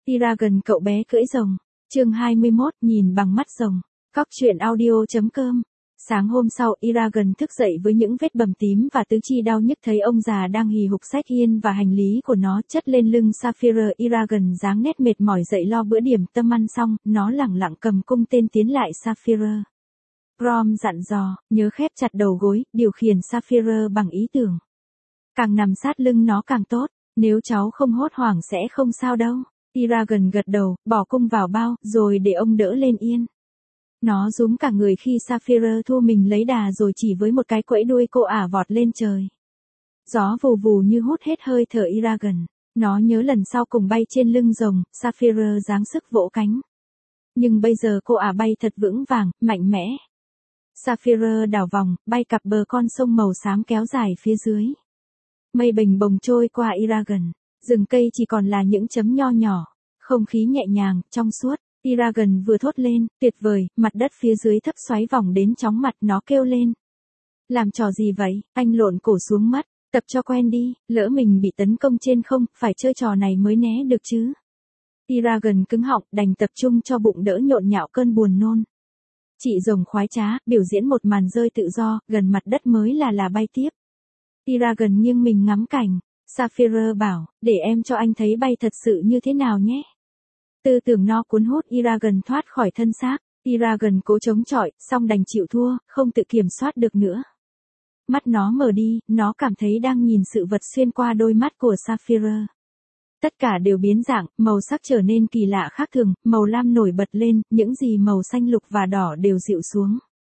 Eragon cậu bé cưỡi rồng. Chương 21, nhìn bằng mắt rồng. Cóc truyện audio.com. Sáng hôm sau, Eragon thức dậy với những vết bầm tím và tứ chi đau nhức, thấy ông già đang hì hục xách yên và hành lý của nó chất lên lưng Sapphire. Eragon dáng nét mệt mỏi dậy lo bữa điểm tâm. Ăn xong, nó lẳng lặng cầm cung tên tiến lại Sapphire. Brom dặn dò, nhớ khép chặt đầu gối, điều khiển Sapphire bằng ý tưởng. Càng nằm sát lưng nó càng tốt, nếu cháu không hốt hoảng sẽ không sao đâu. Eragon gật đầu, bỏ cung vào bao, rồi để ông đỡ lên yên. Nó rúm cả người khi Sapphire thua mình lấy đà, rồi chỉ với một cái quẫy đuôi cô ả vọt lên trời. Gió vù vù như hút hết hơi thở Eragon. Nó nhớ lần sau cùng bay trên lưng rồng, Sapphire giáng sức vỗ cánh. Nhưng bây giờ cô ả bay thật vững vàng, mạnh mẽ. Sapphire đảo vòng, bay cặp bờ con sông màu xám kéo dài phía dưới. Mây bềnh bồng trôi qua Eragon. Rừng cây chỉ còn là những chấm nho nhỏ. Không khí nhẹ nhàng, trong suốt. Eragon vừa thốt lên, tuyệt vời, mặt đất phía dưới thấp xoáy vòng đến chóng mặt. Nó kêu lên. Làm trò gì vậy, anh lộn cổ xuống mất. Tập cho quen đi, lỡ mình bị tấn công trên không, phải chơi trò này mới né được chứ. Eragon cứng họng, đành tập trung cho bụng đỡ nhộn nhạo cơn buồn nôn. Chị rồng khoái trá, biểu diễn một màn rơi tự do, gần mặt đất mới là bay tiếp. Eragon nghiêng mình ngắm cảnh. Sapphire bảo, để em cho anh thấy bay thật sự như thế nào nhé. Tư tưởng nó cuốn hút Eragon thoát khỏi thân xác. Eragon cố chống chọi, song đành chịu thua, không tự kiểm soát được nữa. Mắt nó mở đi, nó cảm thấy đang nhìn sự vật xuyên qua đôi mắt của Sapphire. Tất cả đều biến dạng, màu sắc trở nên kỳ lạ khác thường, màu lam nổi bật lên, những gì màu xanh lục và đỏ đều dịu xuống.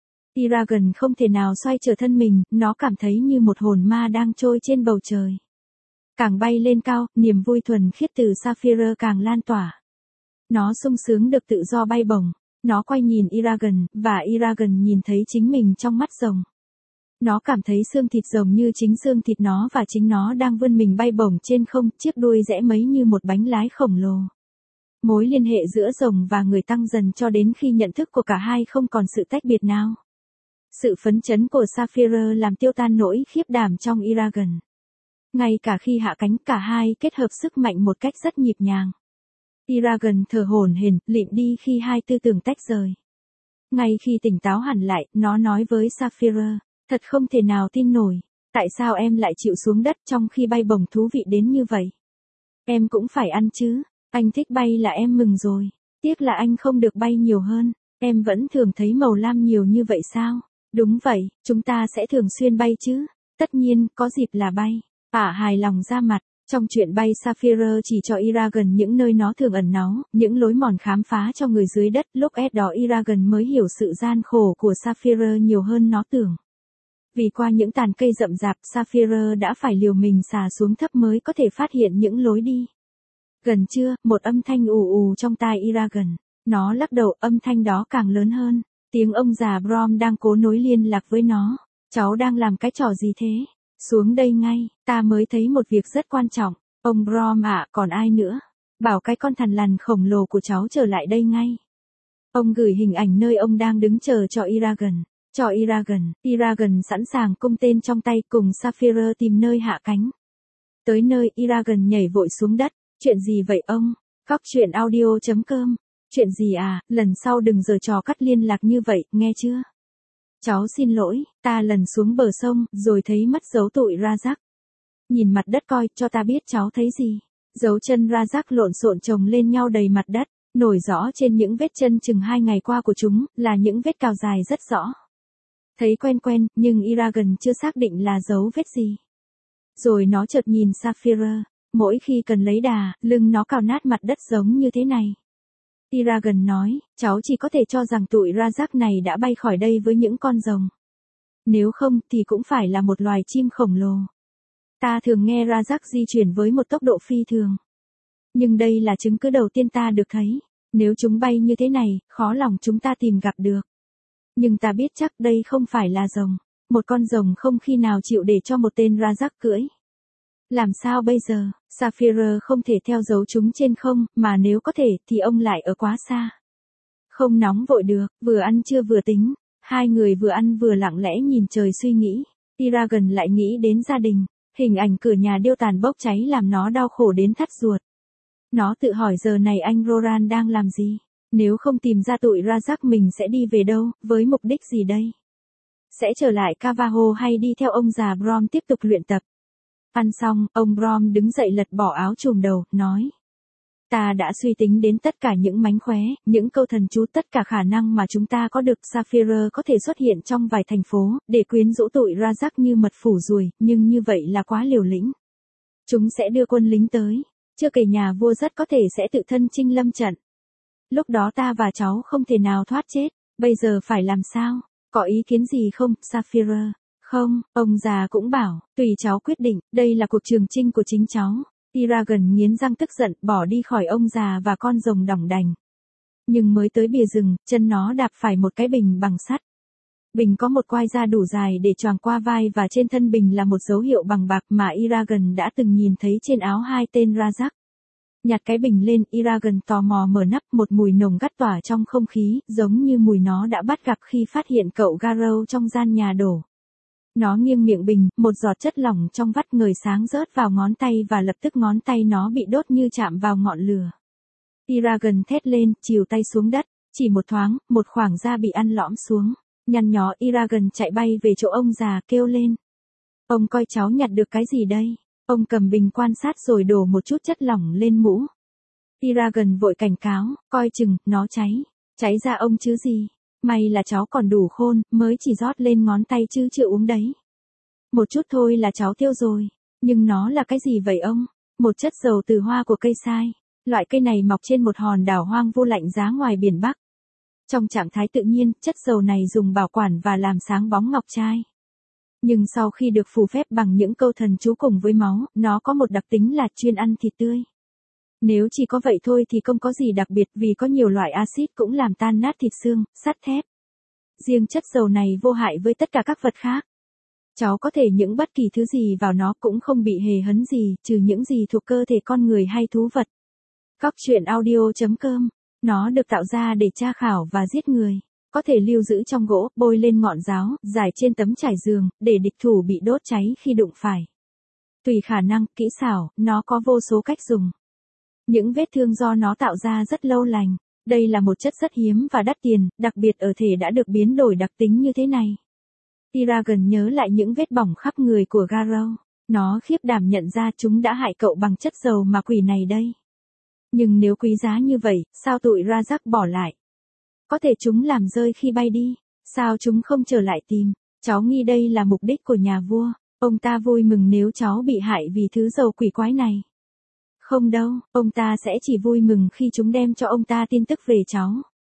Eragon không thể nào xoay trở thân mình, nó cảm thấy như một hồn ma đang trôi trên bầu trời. Càng bay lên cao, niềm vui thuần khiết từ Sapphire càng lan tỏa. Nó sung sướng được tự do bay bổng. Nó quay nhìn Eragon, và Eragon nhìn thấy chính mình trong mắt rồng. Nó cảm thấy xương thịt rồng như chính xương thịt nó, và chính nó đang vươn mình bay bổng trên không, chiếc đuôi rẽ mấy như một bánh lái khổng lồ. Mối liên hệ giữa rồng và người tăng dần cho đến khi nhận thức của cả hai không còn sự tách biệt nào. Sự phấn chấn của Sapphire làm tiêu tan nỗi khiếp đảm trong Eragon. Ngay cả khi hạ cánh, cả hai kết hợp sức mạnh một cách rất nhịp nhàng. Eragon thở hổn hển, lịm đi khi hai tư tưởng tách rời. Ngay khi tỉnh táo hẳn lại, nó nói với Sapphire, thật không thể nào tin nổi, tại sao em lại chịu xuống đất trong khi bay bổng thú vị đến như vậy? Em cũng phải ăn chứ, anh thích bay là em mừng rồi, tiếc là anh không được bay nhiều hơn, em vẫn thường thấy màu lam nhiều như vậy sao? Đúng vậy, chúng ta sẽ thường xuyên bay chứ, tất nhiên, có dịp là bay. Hài lòng ra mặt. Trong chuyện bay, Sapphire chỉ cho Eragon những nơi nó thường ẩn náu, những lối mòn khám phá cho người dưới đất. Lúc đó Eragon mới hiểu sự gian khổ của Sapphire nhiều hơn nó tưởng. Vì qua những tàn cây rậm rạp, Sapphire đã phải liều mình xà xuống thấp mới có thể phát hiện những lối đi. Gần trưa, một âm thanh ù ù trong tai Eragon. Nó lắc đầu, âm thanh đó càng lớn hơn. Tiếng ông già Brom đang cố nối liên lạc với nó. Cháu đang làm cái trò gì thế? Xuống đây ngay, ta mới thấy một việc rất quan trọng. Ông Brom ạ, còn ai nữa? Bảo cái con thằn lằn khổng lồ của cháu trở lại đây ngay. Ông gửi hình ảnh nơi ông đang đứng chờ cho Eragon. Cho Eragon. Eragon sẵn sàng cung tên trong tay, cùng Sapphire tìm nơi hạ cánh. Tới nơi, Eragon nhảy vội xuống đất. Chuyện gì vậy ông? Cóc truyện audio.com. Chuyện gì à, lần sau đừng giở trò cắt liên lạc như vậy, nghe chưa? Cháu xin lỗi, ta lần xuống bờ sông, rồi thấy mất dấu tụi Razak. Nhìn mặt đất coi, cho ta biết cháu thấy gì. Dấu chân Razak lộn xộn chồng lên nhau đầy mặt đất, nổi rõ trên những vết chân chừng 2 ngày qua của chúng, là những vết cào dài rất rõ. Thấy quen quen, nhưng Eragon chưa xác định là dấu vết gì. Rồi nó chợt nhìn Sapphire, mỗi khi cần lấy đà, lưng nó cào nát mặt đất giống như thế này. Eragon nói, cháu chỉ có thể cho rằng tụi Razak này đã bay khỏi đây với những con rồng. Nếu không thì cũng phải là một loài chim khổng lồ. Ta thường nghe Razak di chuyển với một tốc độ phi thường. Nhưng đây là chứng cứ đầu tiên ta được thấy. Nếu chúng bay như thế này, khó lòng chúng ta tìm gặp được. Nhưng ta biết chắc đây không phải là rồng. Một con rồng không khi nào chịu để cho một tên Razak cưỡi. Làm sao bây giờ? Sapphire không thể theo dấu chúng trên không, mà nếu có thể thì ông lại ở quá xa. Không nóng vội được, vừa ăn trưa vừa tính. Hai người vừa ăn vừa lặng lẽ nhìn trời suy nghĩ. Eragon lại nghĩ đến gia đình. Hình ảnh cửa nhà điêu tàn bốc cháy làm nó đau khổ đến thắt ruột. Nó tự hỏi giờ này anh Roran đang làm gì? Nếu không tìm ra tụi Rajak mình sẽ đi về đâu, với mục đích gì đây? Sẽ trở lại Cavaho hay đi theo ông già Brom tiếp tục luyện tập? Ăn xong, ông Brom đứng dậy lật bỏ áo trùm đầu, nói. Ta đã suy tính đến tất cả những mánh khóe, những câu thần chú, tất cả khả năng mà chúng ta có được. Sapphire có thể xuất hiện trong vài thành phố, để quyến rũ tụi Rajak như mật phủ ruồi, nhưng như vậy là quá liều lĩnh. Chúng sẽ đưa quân lính tới. Chưa kể nhà vua rất có thể sẽ tự thân chinh lâm trận. Lúc đó ta và cháu không thể nào thoát chết. Bây giờ phải làm sao? Có ý kiến gì không, Sapphire? Không, ông già cũng bảo, tùy cháu quyết định, đây là cuộc trường chinh của chính cháu. Eragon nghiến răng tức giận, bỏ đi khỏi ông già và con rồng đỏng đành. Nhưng mới tới bìa rừng, chân nó đạp phải một cái bình bằng sắt. Bình có một quai da đủ dài để choàng qua vai và trên thân bình là một dấu hiệu bằng bạc mà Eragon đã từng nhìn thấy trên áo hai tên Rajak. Nhặt cái bình lên, Eragon tò mò mở nắp, một mùi nồng gắt tỏa trong không khí, giống như mùi nó đã bắt gặp khi phát hiện cậu Garrow trong gian nhà đổ. Nó nghiêng miệng bình, một giọt chất lỏng trong vắt ngời sáng rớt vào ngón tay và lập tức ngón tay nó bị đốt như chạm vào ngọn lửa. Eragon thét lên, chìu tay xuống đất, chỉ một thoáng, một khoảng da bị ăn lõm xuống. Nhăn nhó, Eragon chạy bay về chỗ ông già, kêu lên. Ông coi cháu nhặt được cái gì đây? Ông cầm bình quan sát rồi đổ một chút chất lỏng lên mũ. Eragon vội cảnh cáo, coi chừng, nó cháy. Cháy ra ông chứ gì? May là cháu còn đủ khôn, mới chỉ rót lên ngón tay chứ chưa uống đấy. Một chút thôi là cháu tiêu rồi. Nhưng nó là cái gì vậy ông? Một chất dầu từ hoa của cây sai. Loại cây này mọc trên một hòn đảo hoang vu lạnh giá ngoài biển Bắc. Trong trạng thái tự nhiên, chất dầu này dùng bảo quản và làm sáng bóng ngọc trai. Nhưng sau khi được phù phép bằng những câu thần chú cùng với máu, nó có một đặc tính là chuyên ăn thịt tươi. Nếu chỉ có vậy thôi thì không có gì đặc biệt vì có nhiều loại axit cũng làm tan nát thịt xương, sắt thép. Riêng chất dầu này vô hại với tất cả các vật khác. Cháu có thể những bất kỳ thứ gì vào nó cũng không bị hề hấn gì, trừ những gì thuộc cơ thể con người hay thú vật. Cóc truyện audio.com. Nó được tạo ra để tra khảo và giết người. Có thể lưu giữ trong gỗ, bôi lên ngọn giáo, rải trên tấm trải giường, để địch thủ bị đốt cháy khi đụng phải. Tùy khả năng, kỹ xảo, nó có vô số cách dùng. Những vết thương do nó tạo ra rất lâu lành. Đây là một chất rất hiếm và đắt tiền, đặc biệt ở thể đã được biến đổi đặc tính như thế này. Eragon nhớ lại những vết bỏng khắp người của Garrow. Nó khiếp đảm nhận ra chúng đã hại cậu bằng chất dầu mà quỷ này đây. Nhưng nếu quý giá như vậy, sao tụi Rajak bỏ lại? Có thể chúng làm rơi khi bay đi. Sao chúng không trở lại tìm? Cháu nghi đây là mục đích của nhà vua. Ông ta vui mừng nếu cháu bị hại vì thứ dầu quỷ quái này. Không đâu, ông ta sẽ chỉ vui mừng khi chúng đem cho ông ta tin tức về cháu.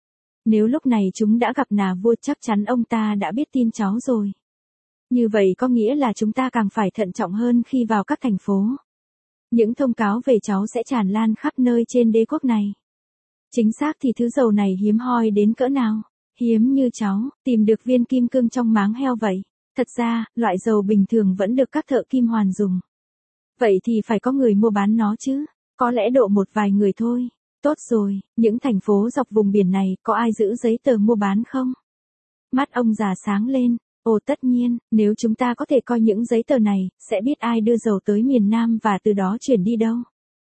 Nếu lúc này chúng đã gặp nhà vua chắc chắn ông ta đã biết tin cháu rồi. Như vậy có nghĩa là chúng ta càng phải thận trọng hơn khi vào các thành phố. Những thông cáo về cháu sẽ tràn lan khắp nơi trên đế quốc này. Chính xác thì thứ dầu này hiếm hoi đến cỡ nào? Hiếm như cháu, tìm được viên kim cương trong máng heo vậy. Thật ra, loại dầu bình thường vẫn được các thợ kim hoàn dùng. Vậy thì phải có người mua bán nó chứ, có lẽ độ một vài người thôi. Tốt rồi, những thành phố dọc vùng biển này có ai giữ giấy tờ mua bán không? Mắt ông già sáng lên, ồ tất nhiên, nếu chúng ta có thể coi những giấy tờ này, sẽ biết ai đưa dầu tới miền Nam và từ đó chuyển đi đâu.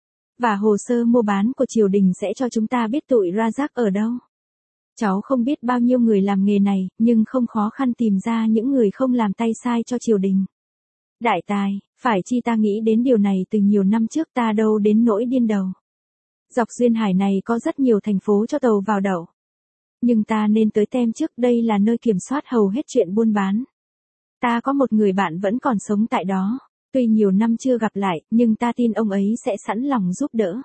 Và hồ sơ mua bán của triều đình sẽ cho chúng ta biết tụi Rajak ở đâu. Cháu không biết bao nhiêu người làm nghề này, nhưng không khó khăn tìm ra những người không làm tay sai cho triều đình. Đại tài, phải chi ta nghĩ đến điều này từ nhiều năm trước ta đâu đến nỗi điên đầu. Dọc duyên hải này có rất nhiều thành phố cho tàu vào đậu. Nhưng ta nên tới Tem trước, đây là nơi kiểm soát hầu hết chuyện buôn bán. Ta có một người bạn vẫn còn sống tại đó. Tuy nhiều năm chưa gặp lại, nhưng ta tin ông ấy sẽ sẵn lòng giúp đỡ.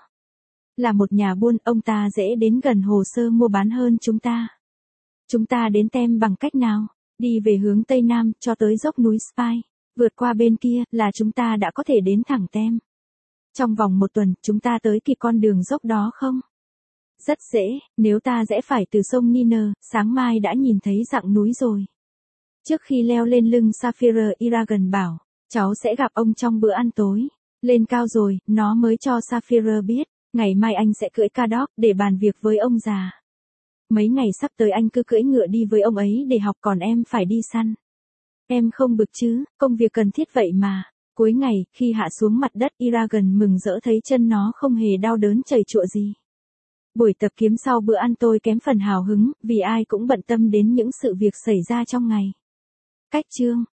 Là một nhà buôn, ông ta dễ đến gần hồ sơ mua bán hơn chúng ta. Chúng ta đến Tem bằng cách nào? Đi về hướng Tây Nam, cho tới dốc núi Spy. Vượt qua bên kia, là chúng ta đã có thể đến thẳng Tem. Trong vòng một tuần, chúng ta tới kịp con đường dốc đó không? Rất dễ, nếu ta rẽ phải từ sông Niner, sáng mai đã nhìn thấy dặng núi rồi. Trước khi leo lên lưng Sapphire, Eragon bảo, cháu sẽ gặp ông trong bữa ăn tối. Lên cao rồi, nó mới cho Sapphire biết, ngày mai anh sẽ cưỡi Cadoc để bàn việc với ông già. Mấy ngày sắp tới anh cứ cưỡi ngựa đi với ông ấy để học, còn em phải đi săn. Em không bực chứ, công việc cần thiết vậy mà. Cuối ngày, khi hạ xuống mặt đất, Eragon mừng rỡ thấy chân nó không hề đau đớn chảy chụa gì. Buổi tập kiếm sau bữa ăn tôi kém phần hào hứng, vì ai cũng bận tâm đến những sự việc xảy ra trong ngày. Cách chương